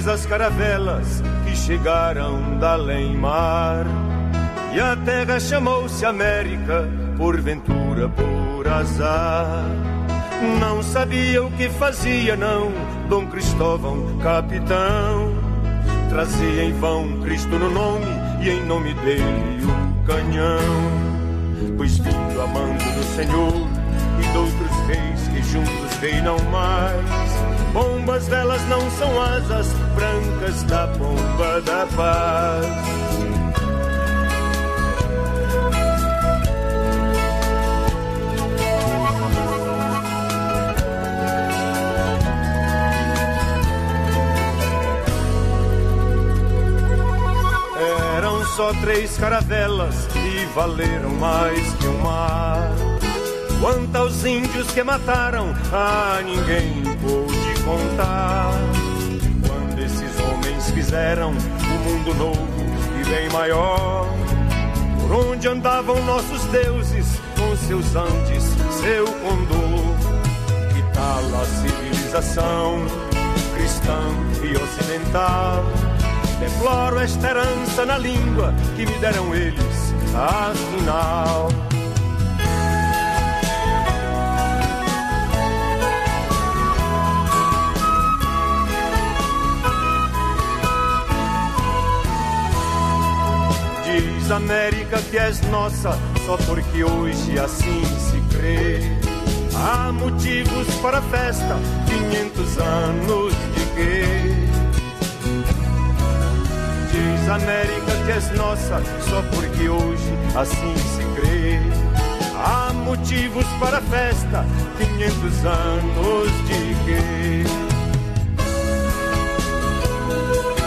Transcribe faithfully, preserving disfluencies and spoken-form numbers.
as caravelas que chegaram da além-mar. E a terra chamou-se América, porventura por azar. Não sabia o que fazia, não, Dom Cristóvão, capitão. Trazia em vão Cristo no nome e em nome dele o canhão. Pois vindo a mando do Senhor e de outros reis que juntos reinam mais, bombas delas não são asas brancas da pomba da paz. Só três caravelas e valeram mais que o mar. Quanto aos índios que mataram, ah, ninguém pôde contar. Quando esses homens fizeram um mundo novo e bem maior, por onde andavam nossos deuses com seus Andes, seu condor. Que tal a civilização cristã e ocidental? Deploro esta herança na língua que me deram eles, afinal. Diz América que és nossa, só porque hoje assim se crê. Há motivos para a festa, quinhentos anos de quê? Diz América que és nossa, só porque hoje assim se crê. Há motivos para a festa, quinhentos anos de quê?